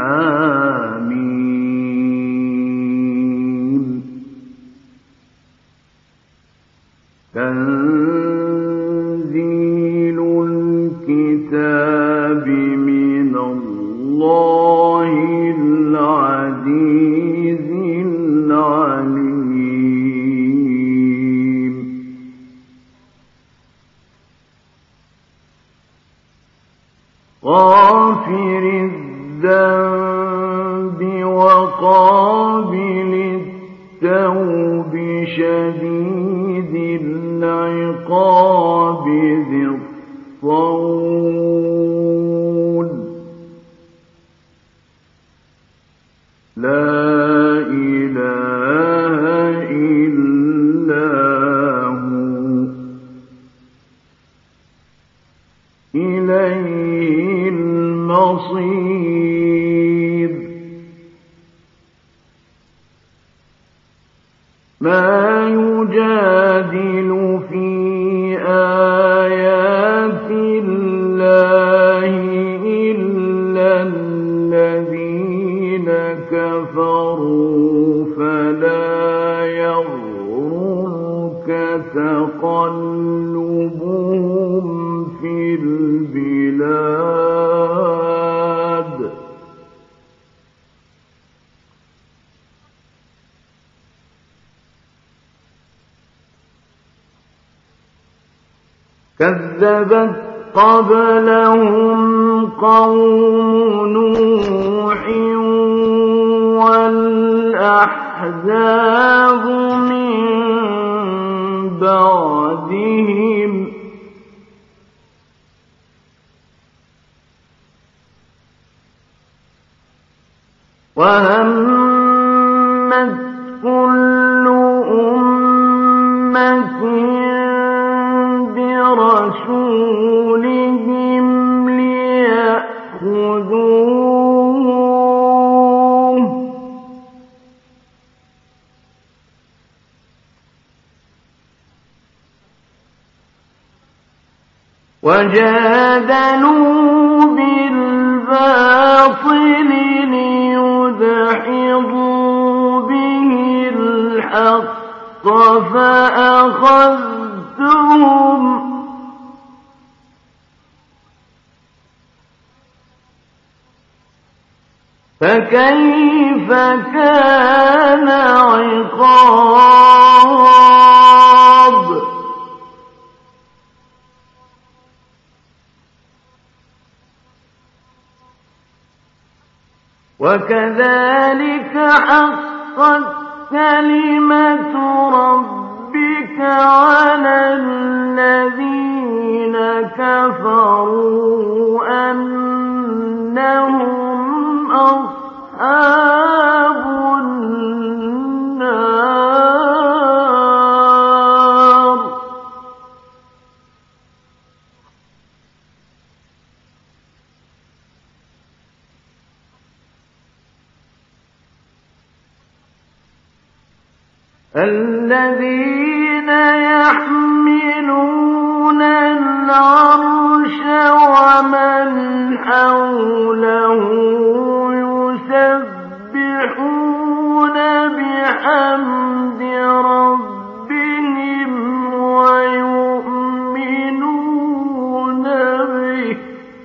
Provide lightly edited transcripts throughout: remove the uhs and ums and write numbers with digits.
حميم تنزيل الكتاب من الله العزيز العليم غافر الذنب وقابل التوب شديد العقاب ذي الطول لا إله إلا هو إليه المصير ما يجادل في آيات الله إلا الذين كفروا فلا يغررك تقلبهم في البلاد كذبت قبلهم قوم نوح والأحزاب من بعدهم وهمت كل أمة برسولهم ليأخذوه وجادلوا بالباطل ليدحضوا به الحق فأخذتهم فكيف كان عقاب وكذلك حقت كلمة ربك على الذين كفروا أنهم أصحاب النار الذين يحملون العرش ومن حوله يسبحون بحمد ربهم ويؤمنون به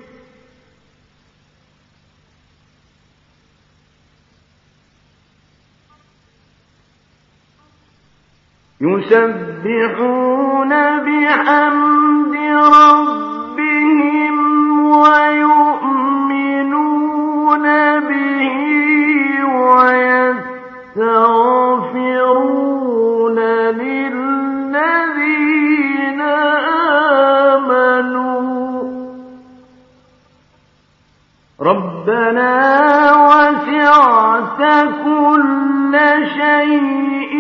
يسبحون بحمد ربهم ويؤمنون به ويستغفرون للذين آمنوا ربنا وسعت كل شيء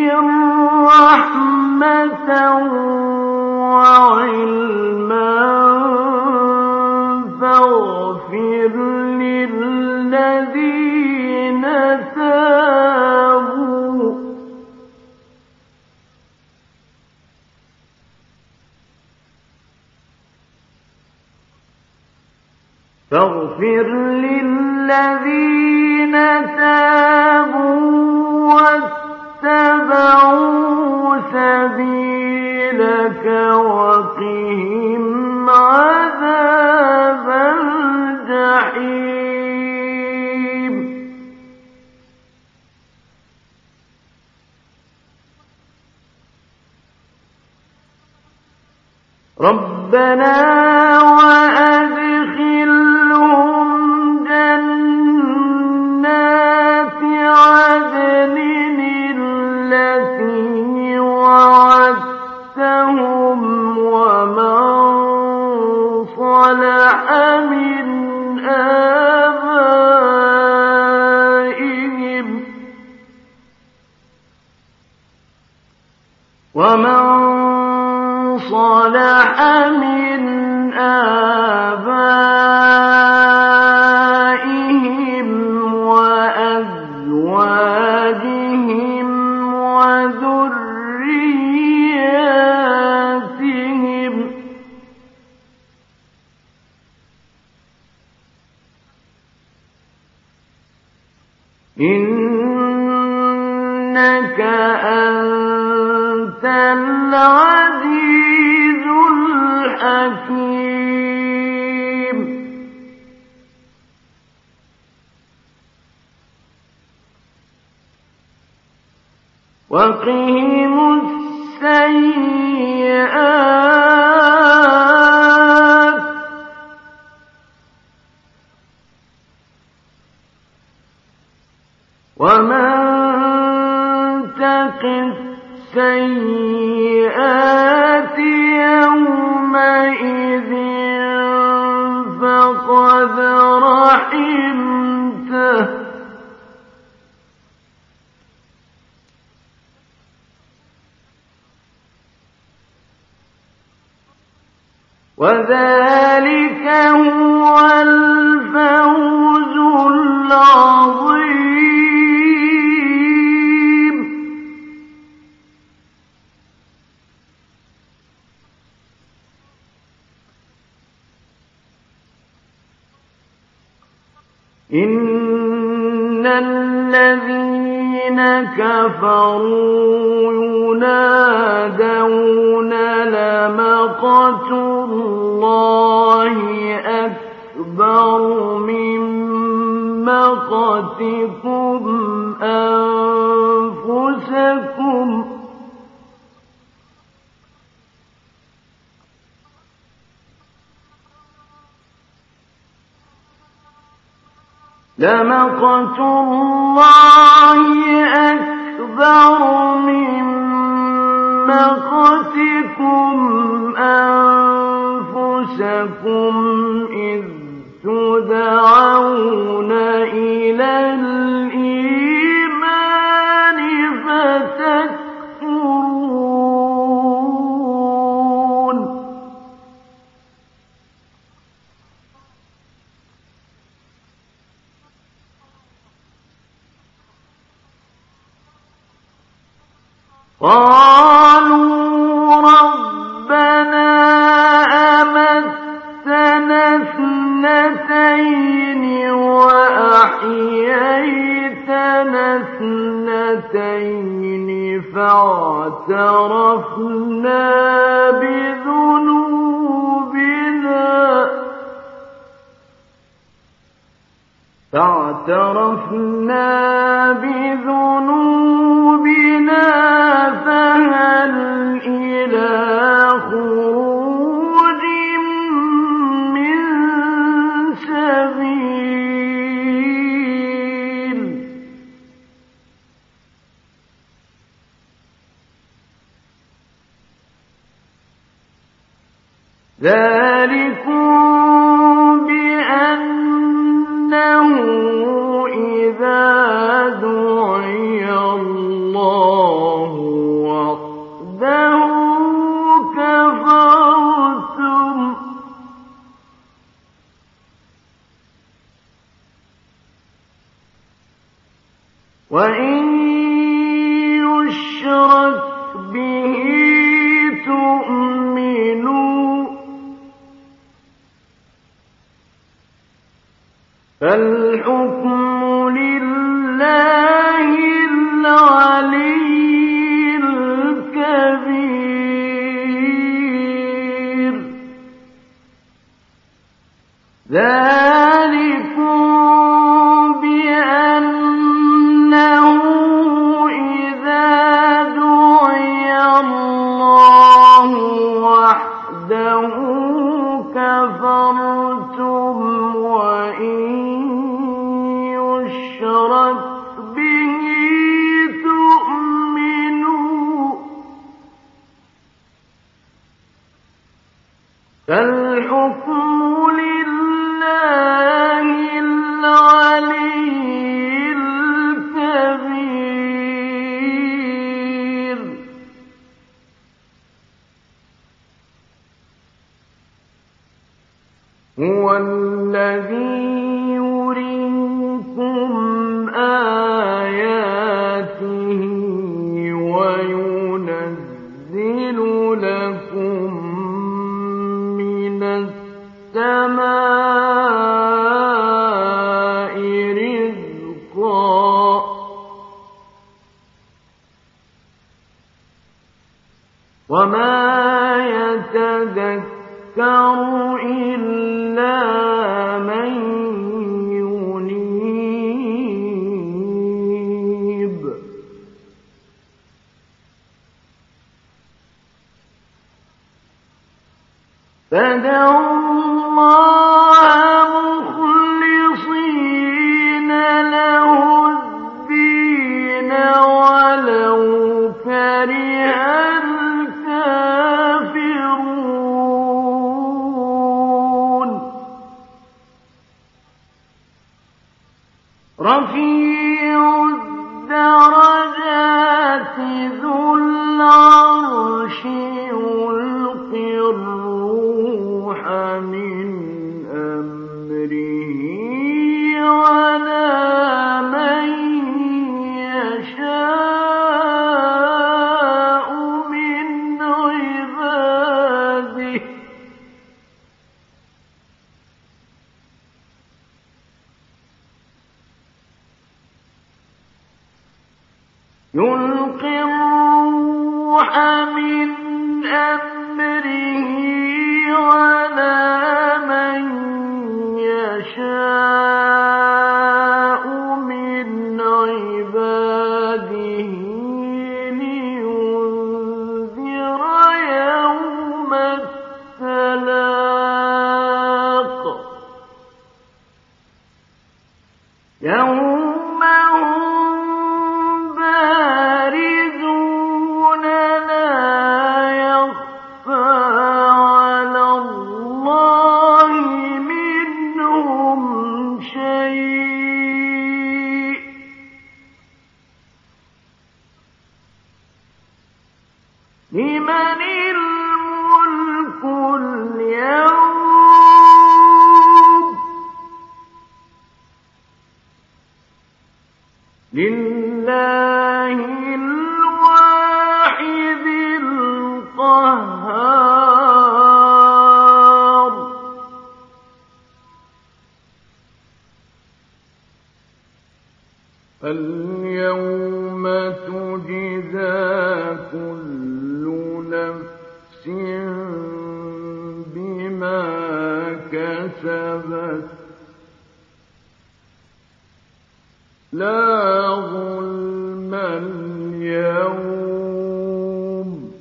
رحمة وعلما فاغفر للذين تابوا فاغفر للذين تابوا واتبعوا سبيلك وقهم عذاب الجحيم ربنا وأدخلهم جنات عدن التي وعدتهم ومن صلح من آبائهم صلح من آبائهم وأزواجهم وذرياتهم إنك أنت العزيز الحكيم وقهم السيئات ومن تق السيئات يومئذ فقد رحمته وذلك هو الفوز العظيم إن الذين كفروا ينادون لمقت الله أكبر من مقتكم أنفسكم لمقت الله أكبر من مقتكم أنفسكم إذ تدعون إلى الإيمان فتكفرون قالوا ربنا أمتنا اثنتين وأحييتنا اثنتين فاعترفنا بذنوبنا فهل إلى خروج من سبيل ذلكم بأنه إذا دعي الله وحده كفرتم وإن يشرك به تؤمنوا فالحكم لله يشرك به تؤمنوا فالحكم لله العلي الكبير هو الذي يريكم آياته وينزل لكم من السماء رزقا وما يتذكر إلا من ينيب فادعوا الله مخلصين له الدين ولو كره الكافرون رفيع الدرجات ذو العرش يلقي الروح من أمره على من يشاء من عباده يلقي الروح من أمره على من يشاء من عباده لينذر يوم التلاق يوم هم بارزون لا يخفى على الله منهم شيء لمن الملك اليوم لله الواحد القهار اليوم تجزى كل نفس بما كسبت لا ظلم اليوم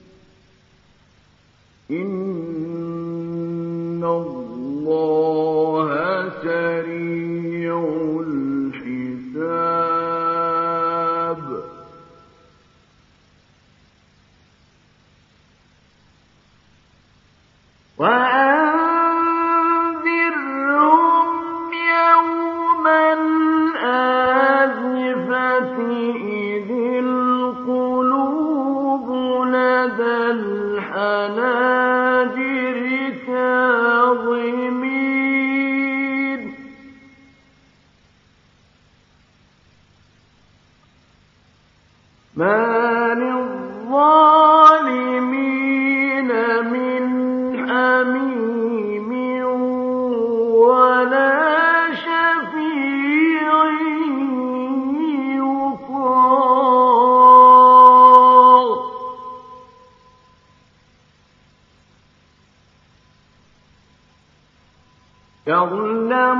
إن الله سريع الحساب وأنذرهم يوم الآزفة إذ القلوب لدى الحناجر كاظمين ما للظالمين من حميم ولا شفيع يطاع يعلم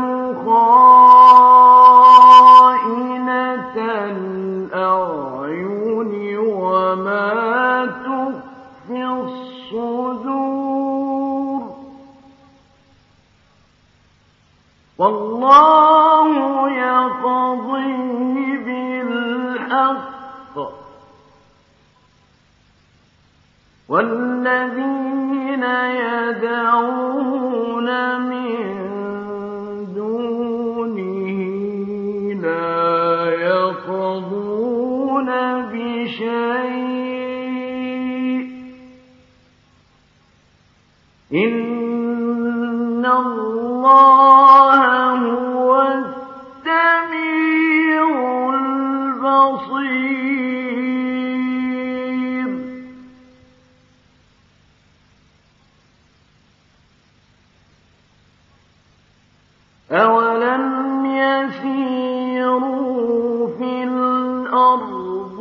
خائنة الأعين وما والذين يدعون من دونه لا يقضون بشيء إن الله هو السميع البصير أولم يسيروا في الأرض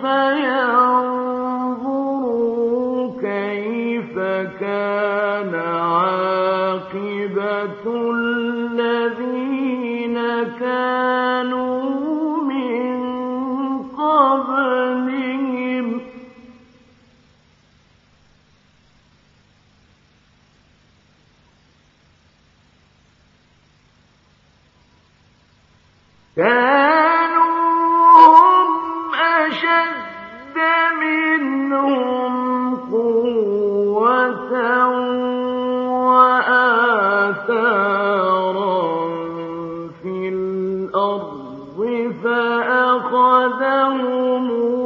فينظروا كيف كان عاقبة الذين كانوا من قبلهم كانوا هم أشد منهم قوة وآثارا في الأرض فأخذهم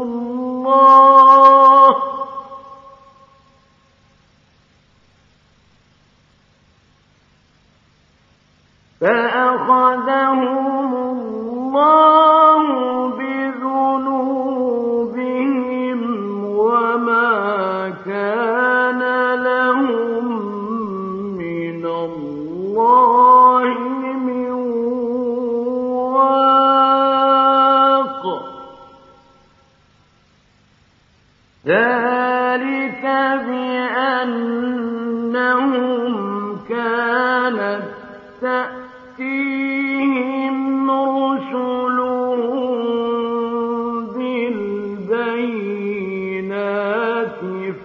الله بذنوبهم وما كان لهم من الله من واق ذلك بأنهم كانت تأتيهم رسلهم بالبينات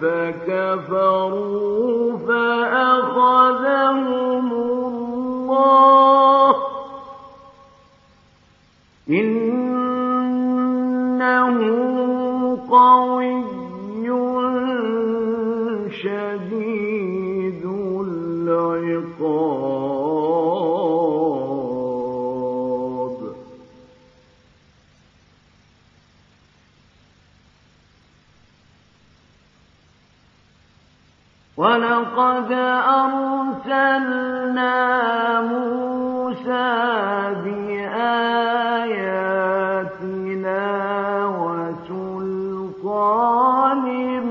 فكفروا فأخذهم الله إنه قوي شديد العقاب ولقد أرسلنا موسى بآياتنا وسلطان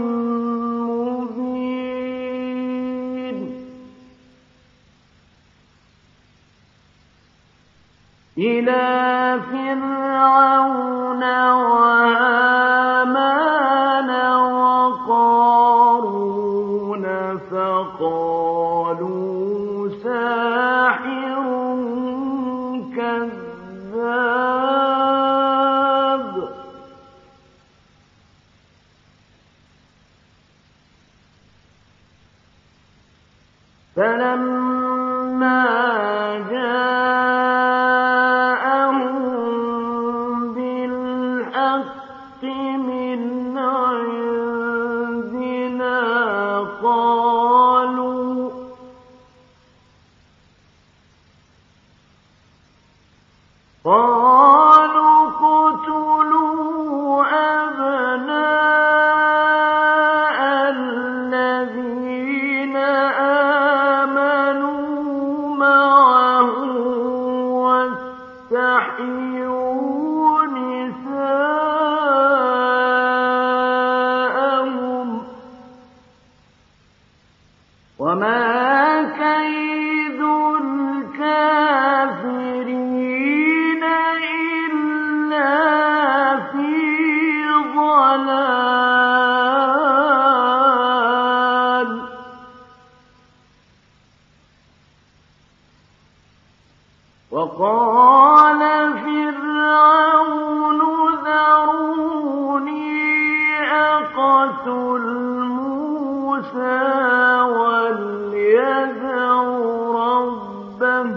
مبين إلى فرعون وهامان وقارون فقالوا ساحر كذاب فلما جاءهم بالحق من عندنا قالوا اقتلوا أبناء الذين آمنوا معه واستحيوا نساءهم وما كيد الكافرين إلا في ضلال وقال فرعون ذروني أقتل موسى وليدع ربه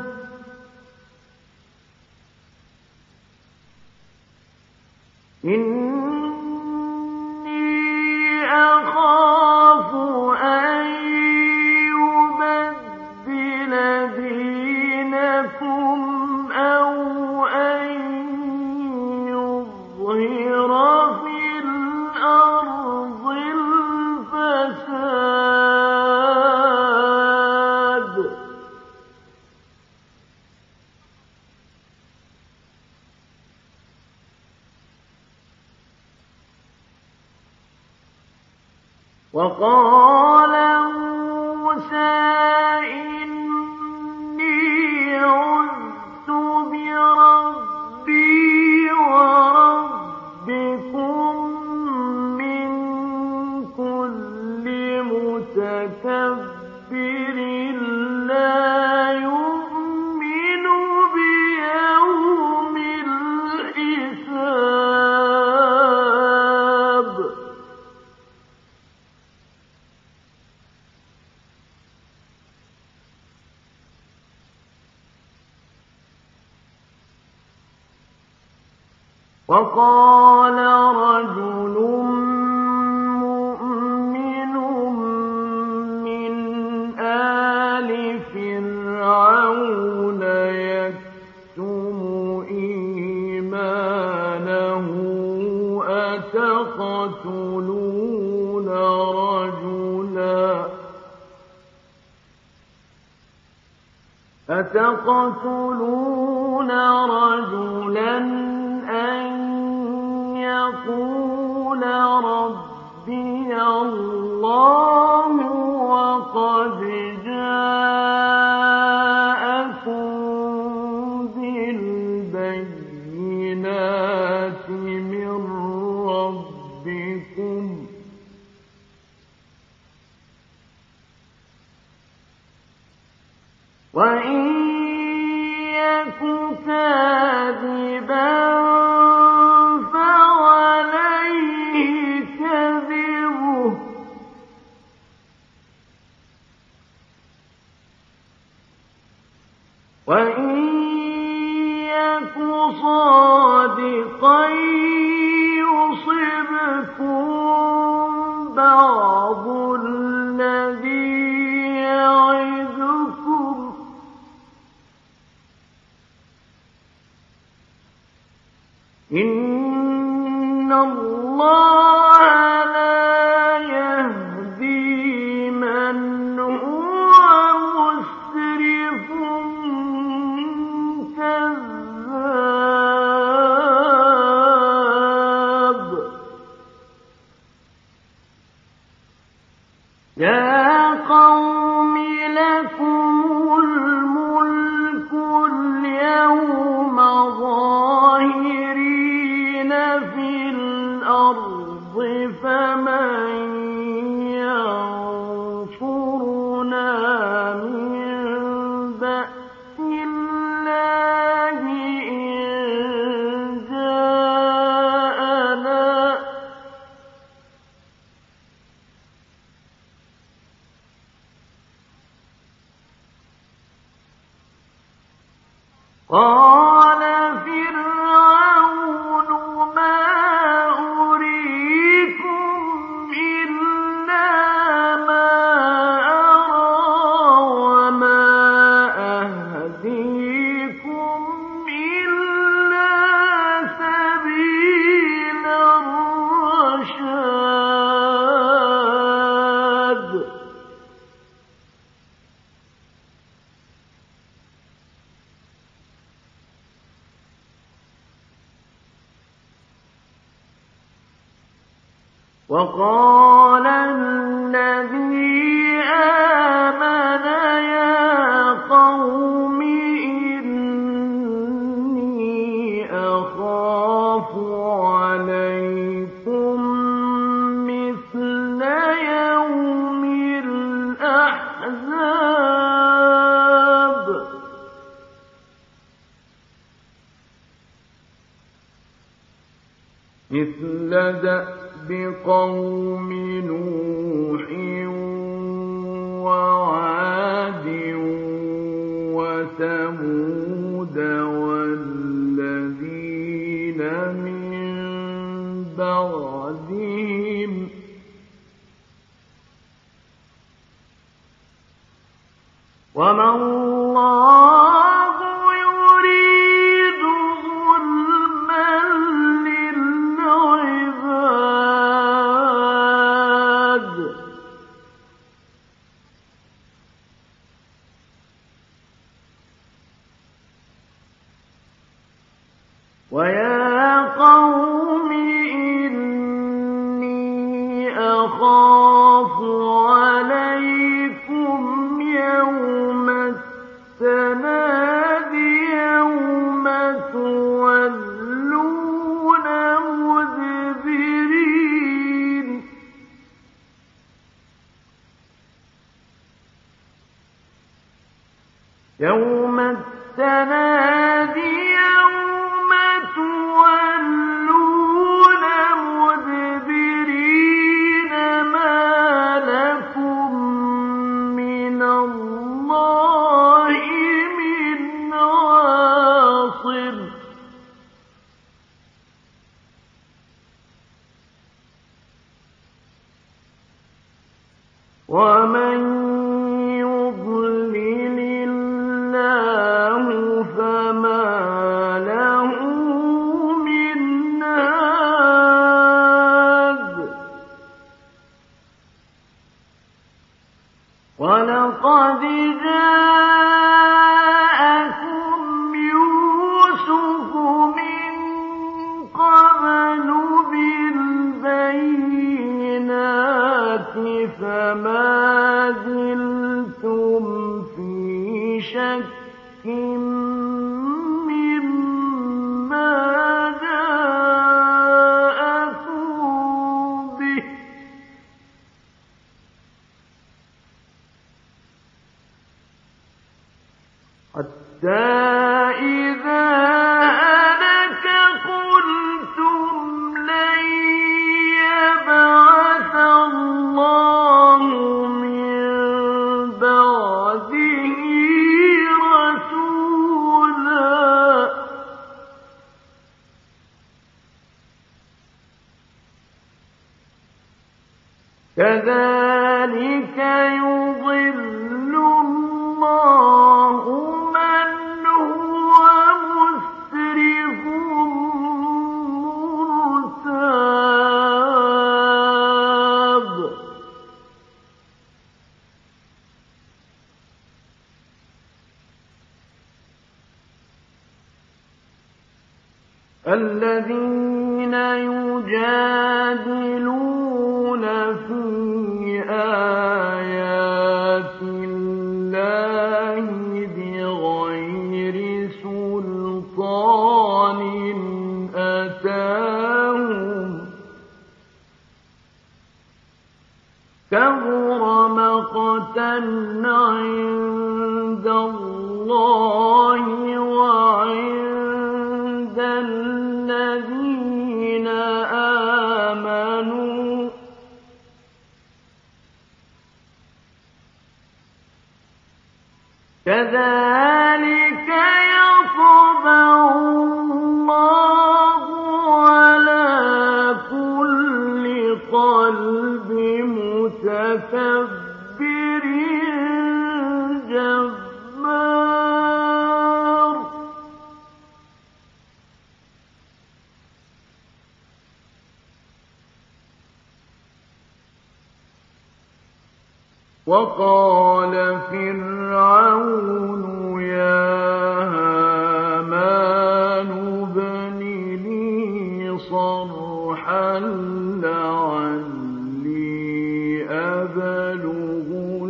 إني وقال موسى إني عذت بربي وربكم من كل متكبر لا يؤمن بيوم الحساب. وقال رجل مؤمن من آل فرعون يكتم إيمانه أتقتلون رجلا أن يقول ربي الله وقد جاءكم بالبينات من ربكم وإن يك كاذبا فعليه كذبه وإن يك صادقا يصبكم بعض الذي يعدكم إن الله لا يهدي من هو مسرف كذاب. يا قوم لكم الملك اليوم ظاهرين في الأرض فمن ينصرنا من بأس الله إن جاءنا قال فرعون ما أريكم إلا ما أرى وما أهديكم إلا سبيل الرشاد. وقال الذي آمن يا قوم إني أخاف عليكم مثل يوم الأحزاب مثل بقوم نوح وعاد وثمود والذين من بعدهم وما الله يريد ظلما للعباد ويا قوم إني أخاف ومن يضلل الله فما له من هاد ولقد جاءكم يوسف من قبل بالبينات فما زلتم في شك مما جاءكم به حتى إذا هلك قلتم لن يبعث الله من بعده رسولا كذلك يضل الله من هو مسرف مرتاب الذين يجادلون في آيات الله بغير سلطان أتاهم كبر مقتا عند الله وعند الذين آمنوا كذلك يطبع الله على كل قلب متكبر جبار وقال فرعون يا هامان ابن لي صرحا لعلي أبلغ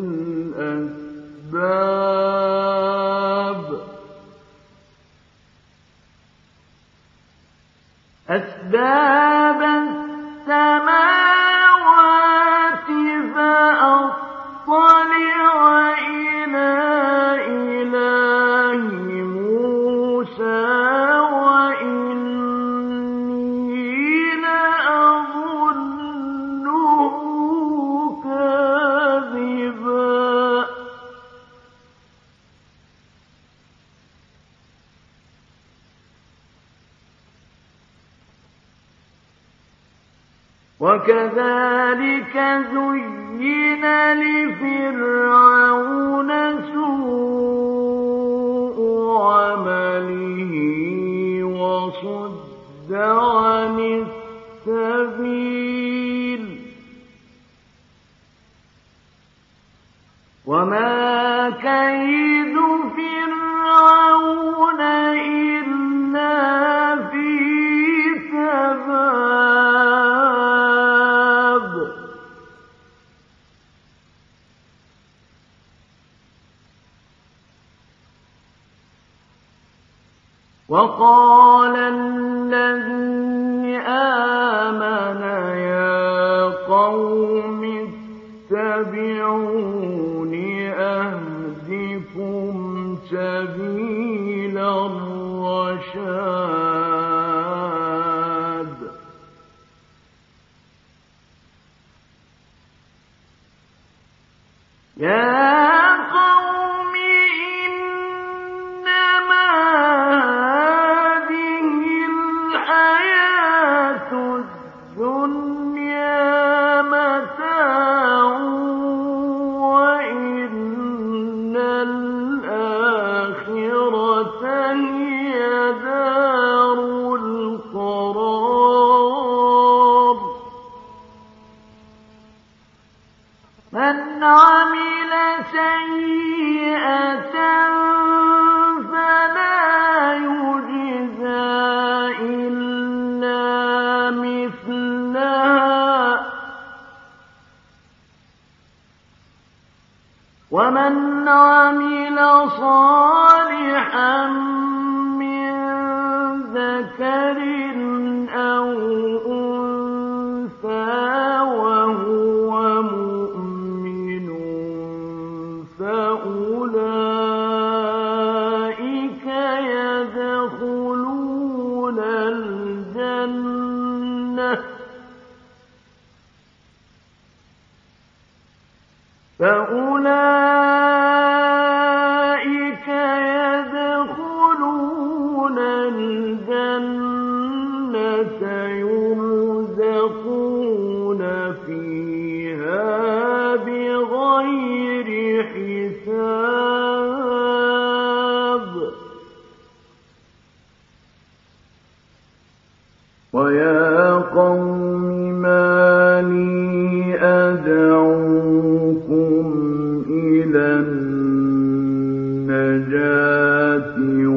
أسباب السماوات فأطلع إلى إله موسى وإني لأظنه كاذبا وكذلك زين لفرعون سوء عمله وصد عن السبيل وما كيد فرعون إلا في تباب وقال الذي آمن يا قوم اتبعون أهدكم سبيل الرشاد يا قوم إنما هذه الحياة الدنيا متاع ومن عمل صالحا من ذكر أو أنثى وهو مؤمن فأولئك يدخلون الجنة يرزقون فيها بغير حساب ويا قوم ما لي أدعوكم إلى النجاة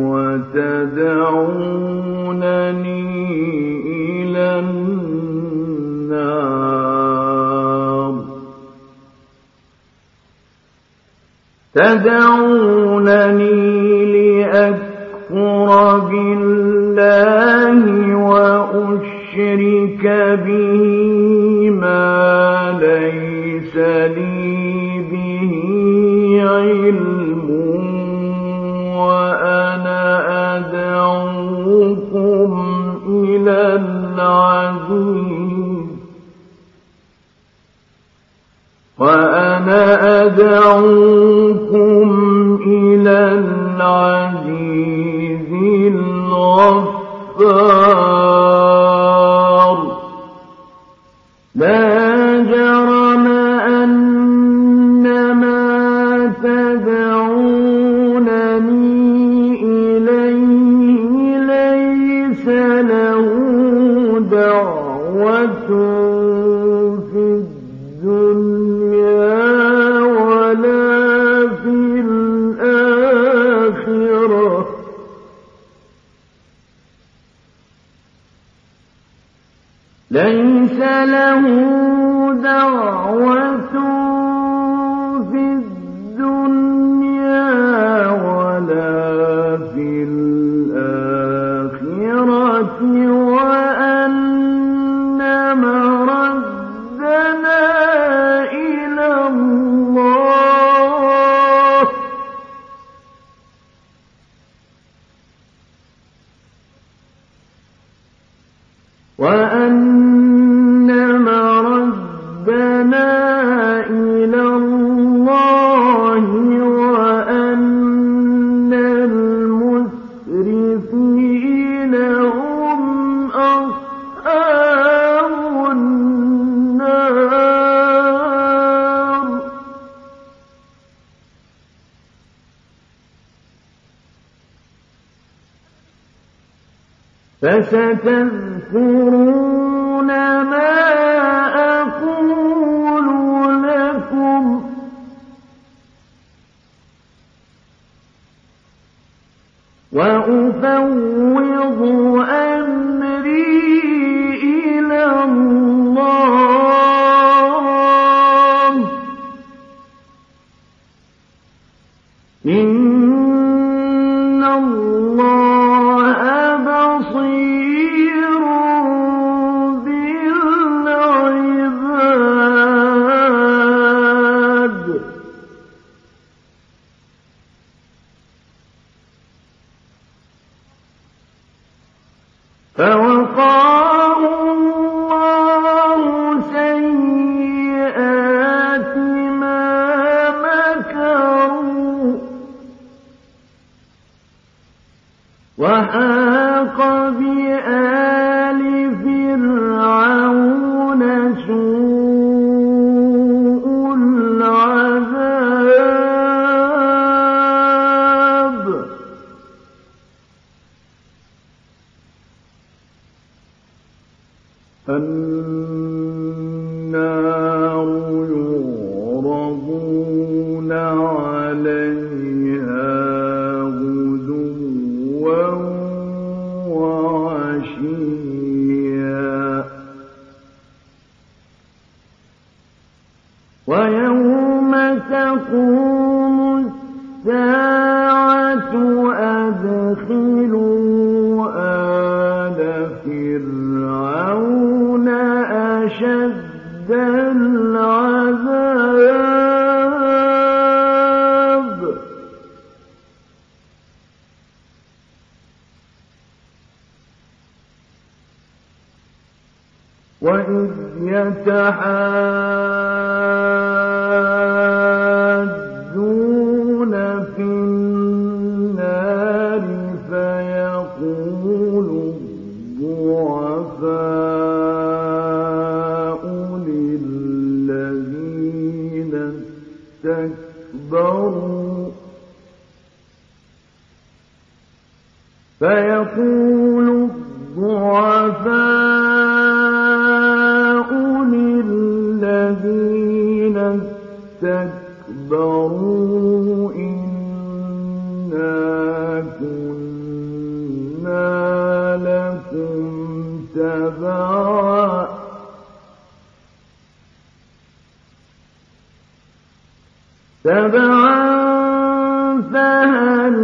وتدعونني إلى النار تدعونني لأكفر بالله وأشرك به ما ليس لي به علم وأنا أدعوكم إلى العزيز الغفار لا جرم أن ما تدعونني إليه ليس له دعوة في الدنيا ولا في الآخرة ليس له دعوة في الدنيا ولا في الآخرة وأن مردنا إلى الله وأن المسرفين هم أصحاب النار فستذكرون ما أقول لكم وأفوض أمري إلى الله إن الله بصير بالعباد فوقاه الله سيئات ما مكروا وحاق بآل فرعون سوء العذاب النار يعرضون عليها غدوا وعشيا ويوم تقوم فِرْعَوْنَ أَشَدَّ الْعَذَابِ وَإِذْ يَتَحَاجُّونَ فِي النَّارِ فَيَقُولُ الضُّعَفَاءُ لِلَّذِينَ اسْتَكْبَرُوا إِنَّا كُنَّا لَكُمْ تَبَعًا فَهَلْ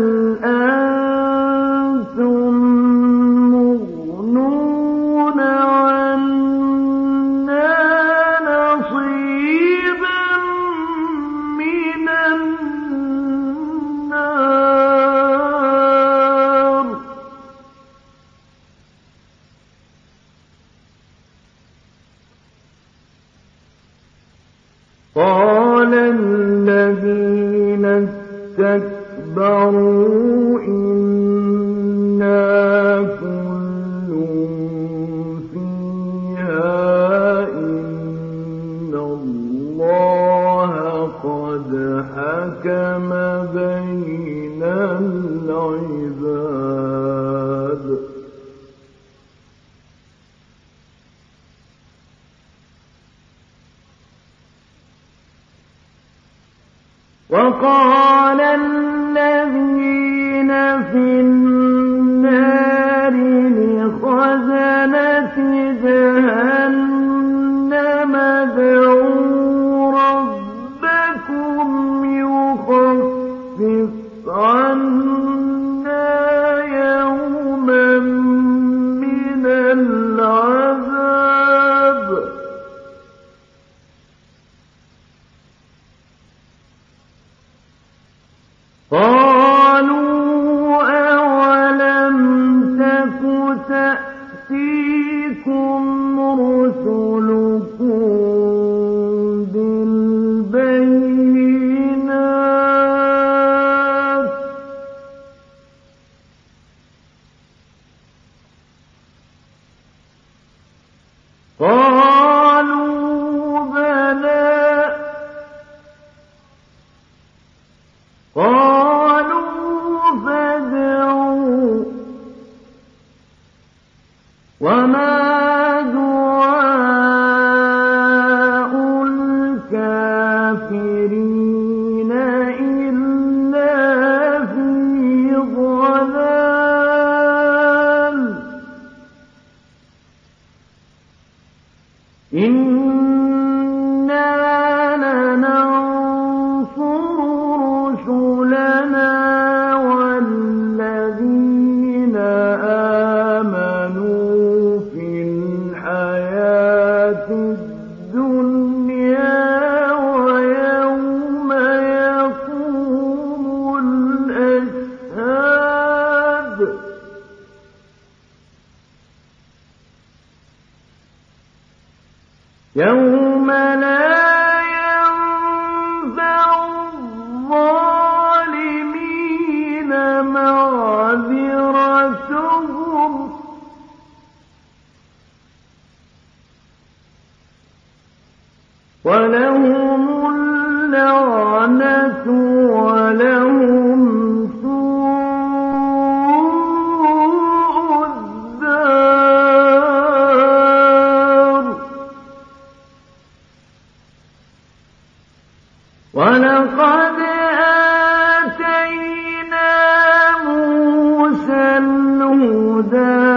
أَنتُم مُّغْنُونَ عَنَّا نَصِيبًا مِّنَ النَّارِ قَالَ الَّذِينَ اسْتَكْبَرُوا إِنَّا كُلٌّ فِيهَا إِنَّ اللَّهَ قَدْ حَكَمَ بَيْنَ الْعِبَادِ وَقَالَ الَّذِينَ فِي النَّارِ لِخَزَنَةِ جَهَنَّمَ ادْعُوا رَبَّكُمْ يُخَفِّفْ عَنَّا يَوْمًا مِّنَ الْعَذَابِ قَالُوا أَوَلَمْ تَكُ تَأْتِيكُمْ رُسُلُكُم بِالْبَيِّنَاتِ ۖ قَالُوا بَلَىٰ فادعوا وما دعاء الكافرين إلا في ضلال إنا لننصر رسلنا والذين آمنوا في الحياة الدنيا ويوم يقوم الأشهاد يوم لا ينفع الظالمين معذرتهم ولهم اللعنة ولهم سوء الدار وَلَقَدْ آتَيْنَا مُوسَى الْهُدَىٰ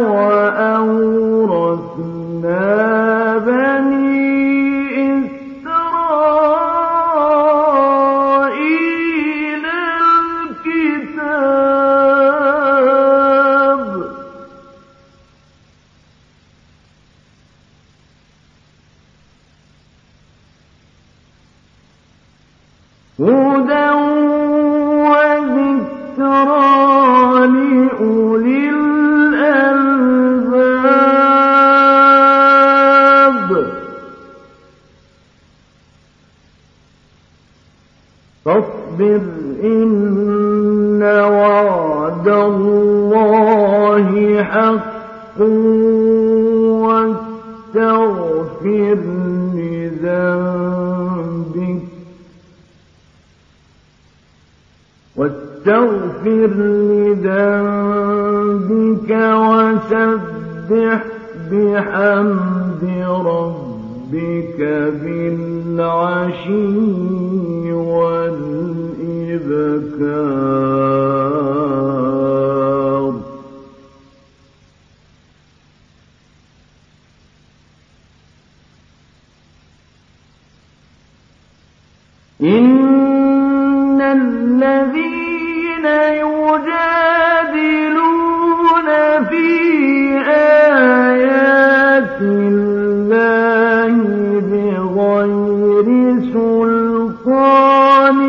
وَأَوْرَثْنَا بَنِي إِسْرَائِيلَ الْكِتَابَ هدى وذكرى لأولي الألباب فاصبر إن وعد الله حق واستغفر لذنبك وسبح بحمد ربك بالعشي والإبكار إن الذين يجادلون في آيات الله بغير سلطان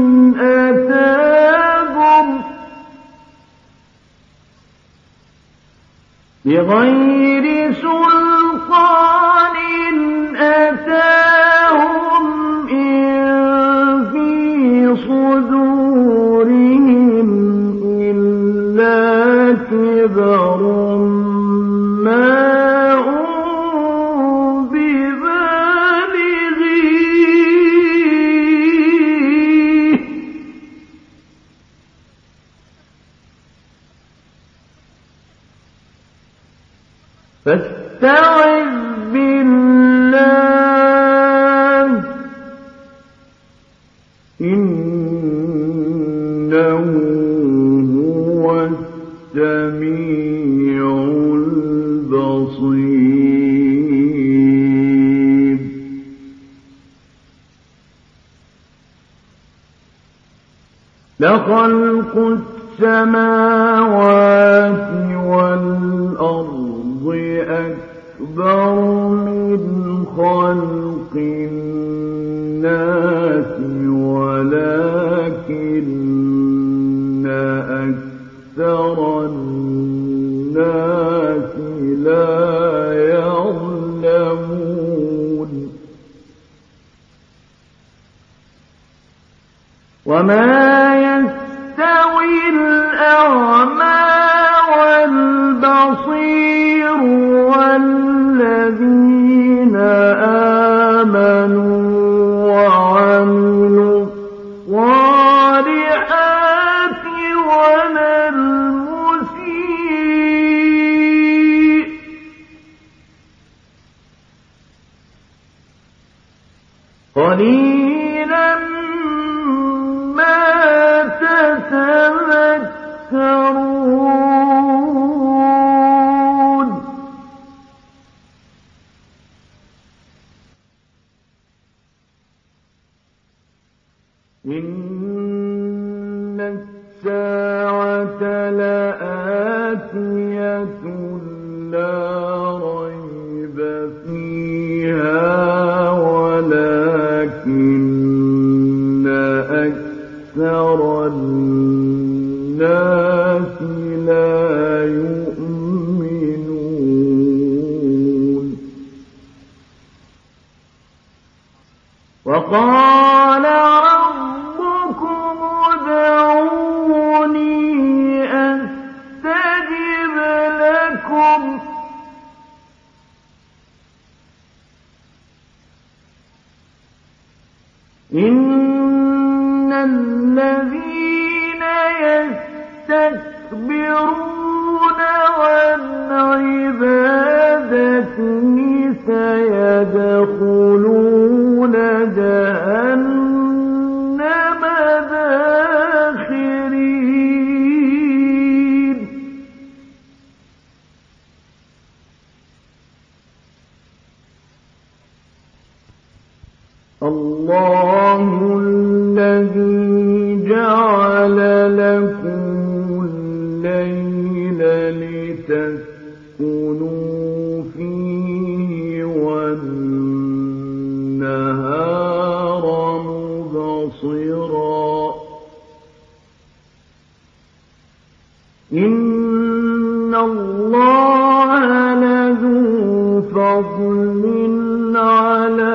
أتاهم إن في صدورهم إلا كبر ما هم ببالغيه فاستعذ بالله إنه هو السميع البصير لخلق السماوات والأرض أكبر من خلق الناس ولكن أكثر الناس لا يعلمون وما يستوي الأعمى والبصير والذين آمنوا وعملوا الصالحات ولا المسيء قليلا ما تتذكرون إن الساعة لآتية لا ريب فيها ولكن أكثر الناس لا يؤمنون وقال ربكم ادعوني أستجب لكم إن الذين يستكبرون عن عبادتي سيدخلون جهنم داخرين الله الذي جعل لكم الليل لتسكنوا فيه والنهار مبصرا فضل على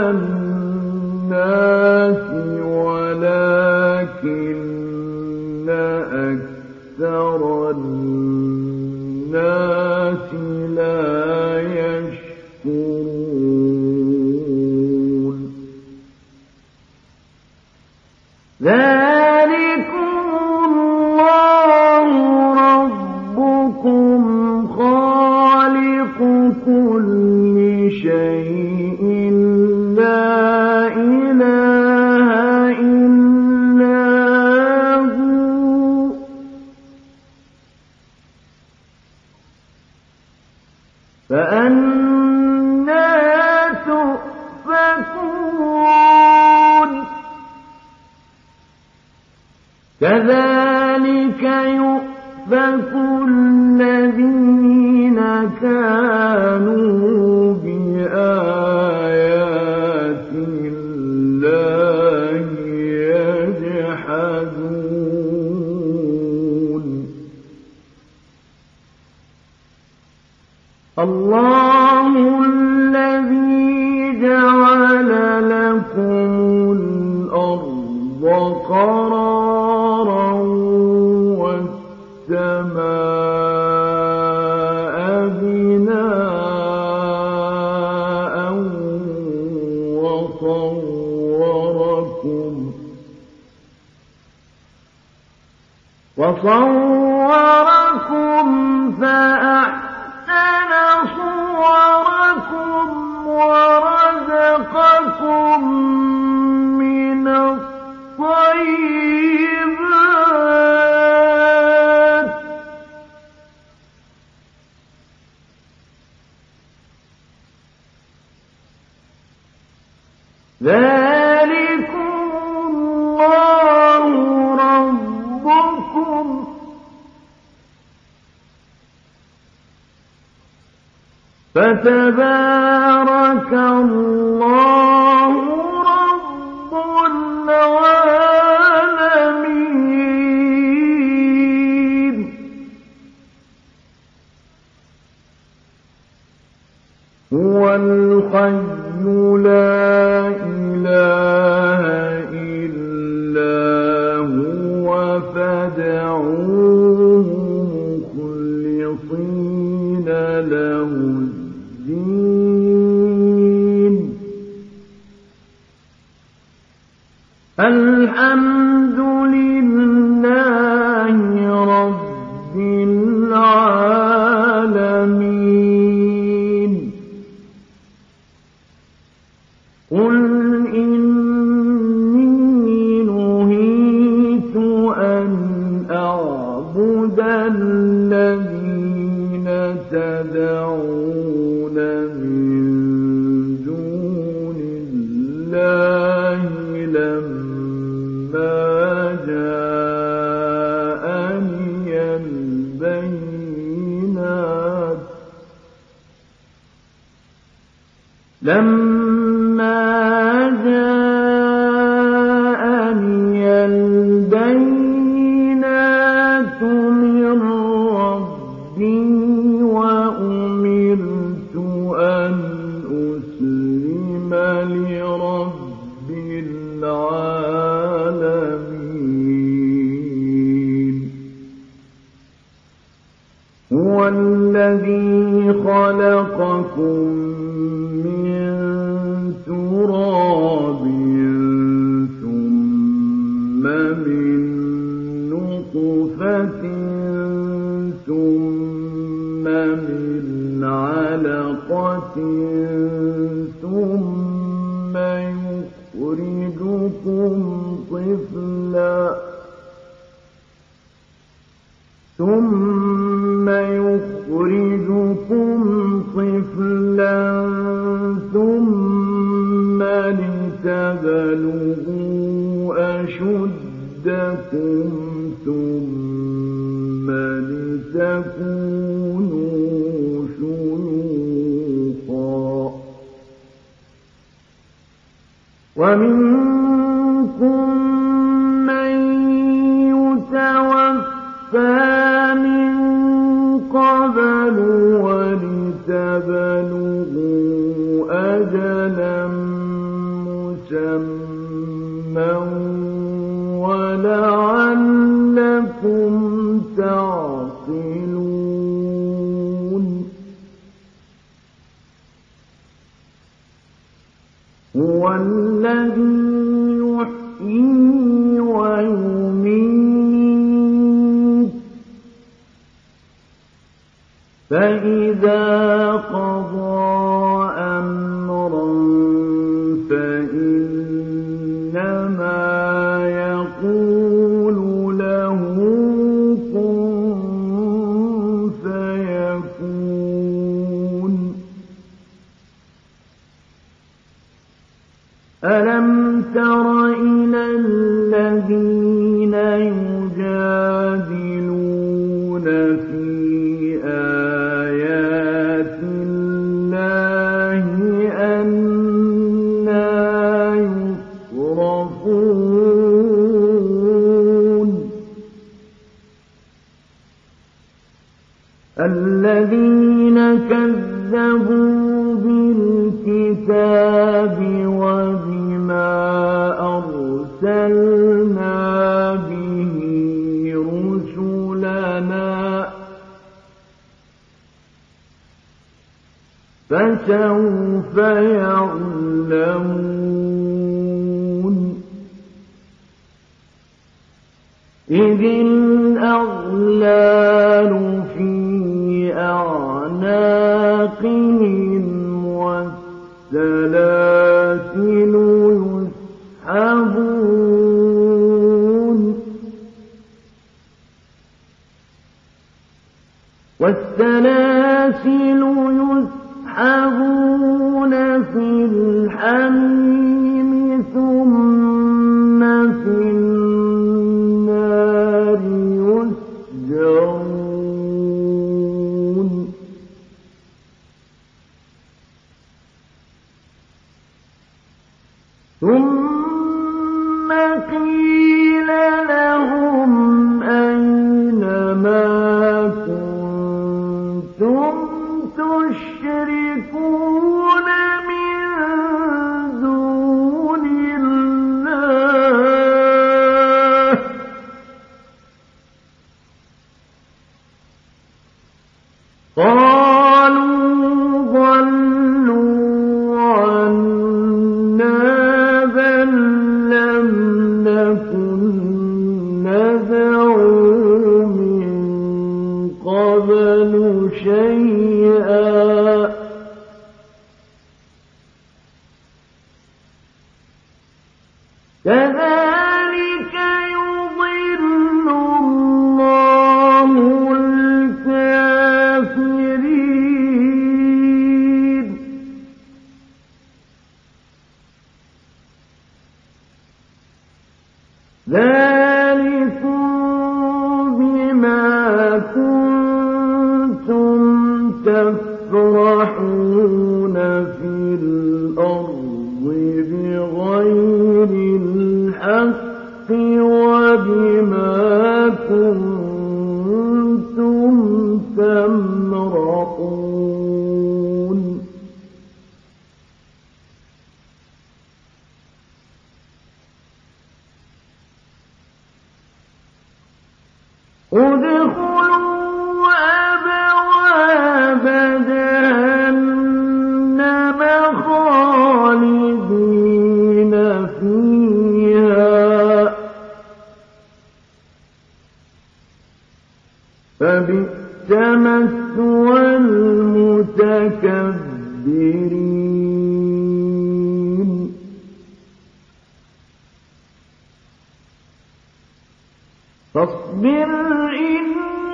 الناس ولكن أكثر الناس لا يشكرون ذلكم الله ربكم خالق كل شيء لا إله إلا هو فأنى تؤفكون كذلك يؤفك الذين كانوا بآيات الله يجحدون الله الذي جعل لكم الأرض قرارا والسماء بناء وصوركم فأحسن صوركم ورزقكم من الطيبات ذلكم الله ربكم فتبارك الله رب العالمين هو الحي لا إله إلا هو فادعوه مخلصين له الدين الحمد لله رب العالمين قل إني نهيت أن أعبد الذين تدعون من دون الله لما جاءني البينات من ربي وأمرت أن أسلم لرب العالمين هو الذي خلقكم من تراب ثم من نطفة ثم من علقة ثم يخرجكم طفلا ثم لتبلغوا أشدكم ثم لتكونوا شيوخا ومنكم من يتوفى من قبل ولتبلغوا أجلا مسمى ولعلكم تعقلون هو الذي يحيي ويميت فإذا قضى أمرا فإنما يقول له كن فيكون ألم تر إلى الذين يجادلون في آيات الله أنى يصرفون الذين كذبوا بالكتاب وبما أرسلنا به رسلنا فسوف يعلمون إذ الأغلال في أعناقهم والسلاسل يسحبون في الحميم ثم في النار يسجرون ثم قيل لهم أين ما كنتم تشركون من دون الله قالوا ضلوا عنا بل لم نكن ندعو من قبل شيئا كذلك يضل الله الكافرين ذلكم بما كنتم تفرحون في الأرض بغير الحق وبما كنتم تمرحون ادخلوا أبواب جهنم خالدين فيها فبئس مثوى المتكبرين فاصبر إن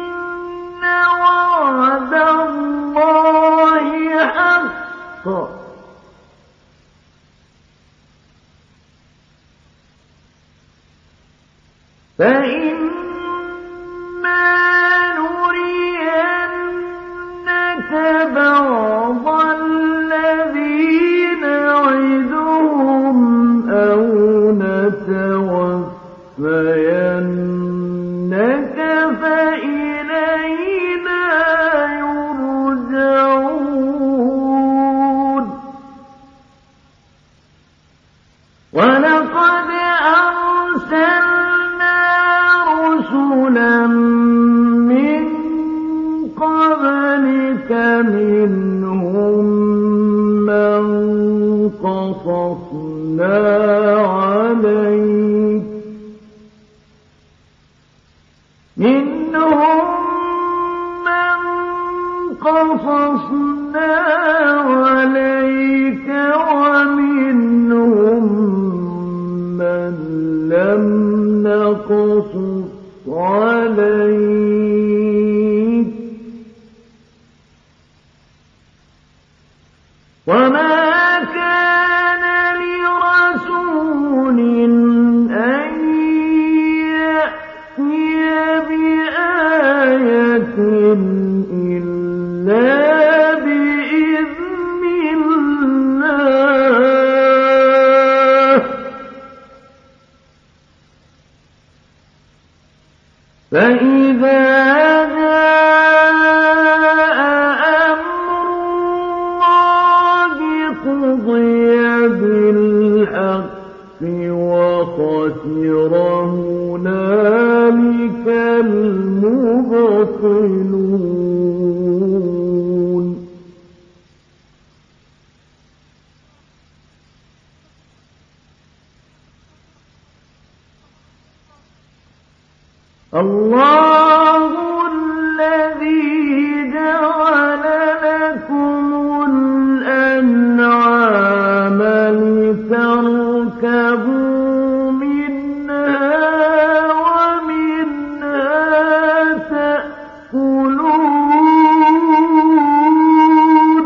وعد الله حق فإما نرينك بعض الذي نعدهم أو نتوفينك فإلينا يرجعون عليك منهم من قصصنا عليك ومنهم من لم نقصص عليك وما كان لرسول أن يأتي بآية إلا بإذن الله فإذا جاء أمر الله قضي بالحق وخسر هنالك المبطلون الله الذي جعل لكم الأنعام لتركبوا منها ومنها تأكلون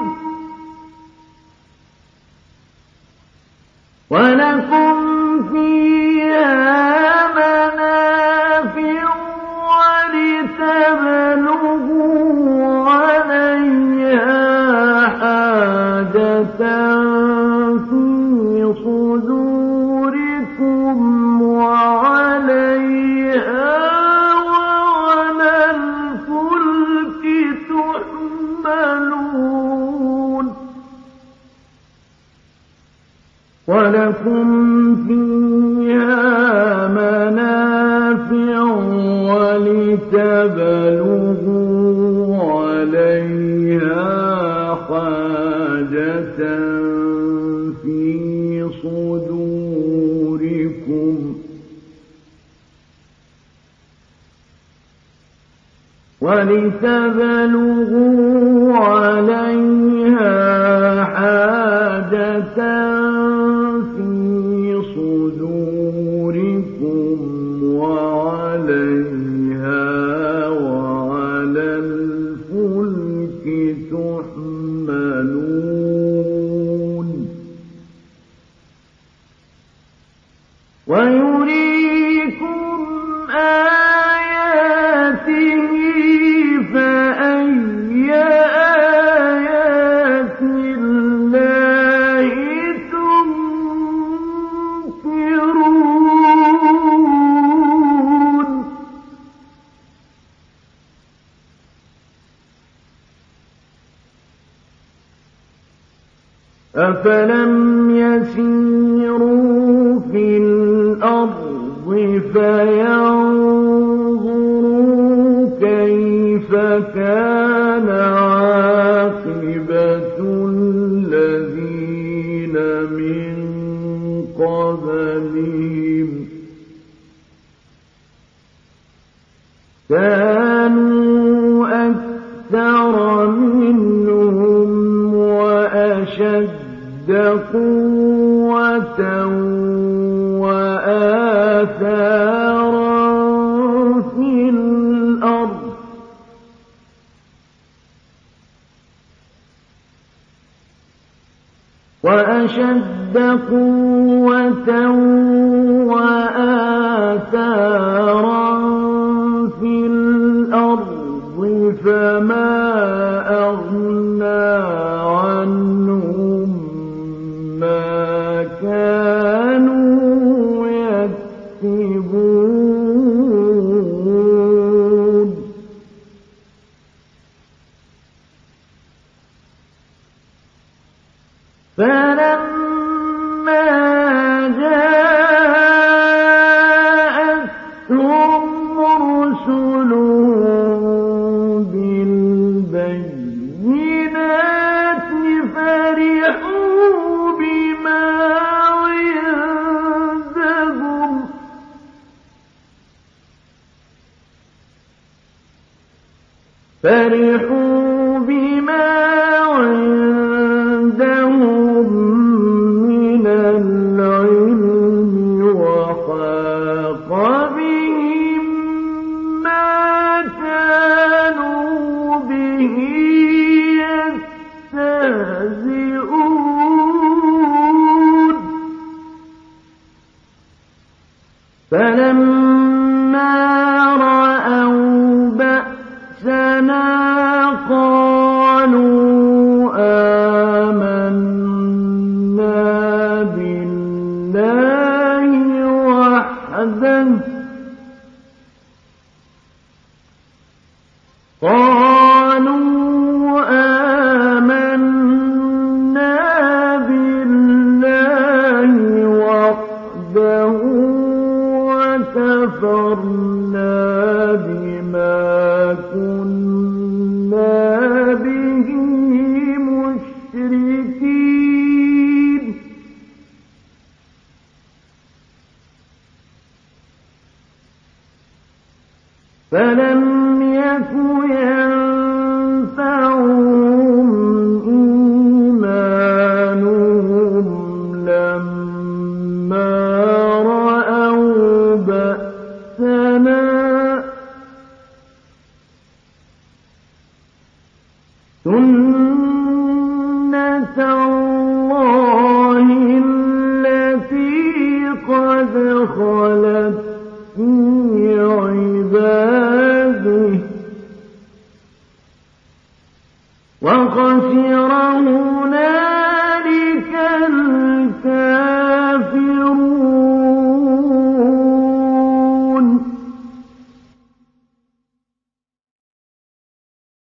ولكم فيها ولتبلغوا عليها حاجة في صدوركم وعليها وعلى الفلك تحملون ولكم فيها منافع ولتبلغوا عليها حاجة في صدوركم ولتبلغوا عليها حاجة في صدوركم وعليها وعلى الفلك تحملون ويريكم آياته فأي آيات الله تنكرون أفلم يسيروا في الأرض فينظروا كيف كان عاقبة الذين من قبلهم كانوا أكثر منهم وأشد قوة وآثارا في الأرض وأشد قوة وآثارا في الأرض فما أغنى عنهم ما كانوا يكسبون فلما جاءتهم رسلهم بالبينات فرحوا بما عندهم فرحوا بما عندهم من العلم وحاق بهم ما كانوا به يستهزئون فلما رأوا بأسنا قالوا آمنا بالله وحده وكفرنا بما كنا به مشركين فلم يك ينفعهم إيمانهم لما رأوا بأسنا سنة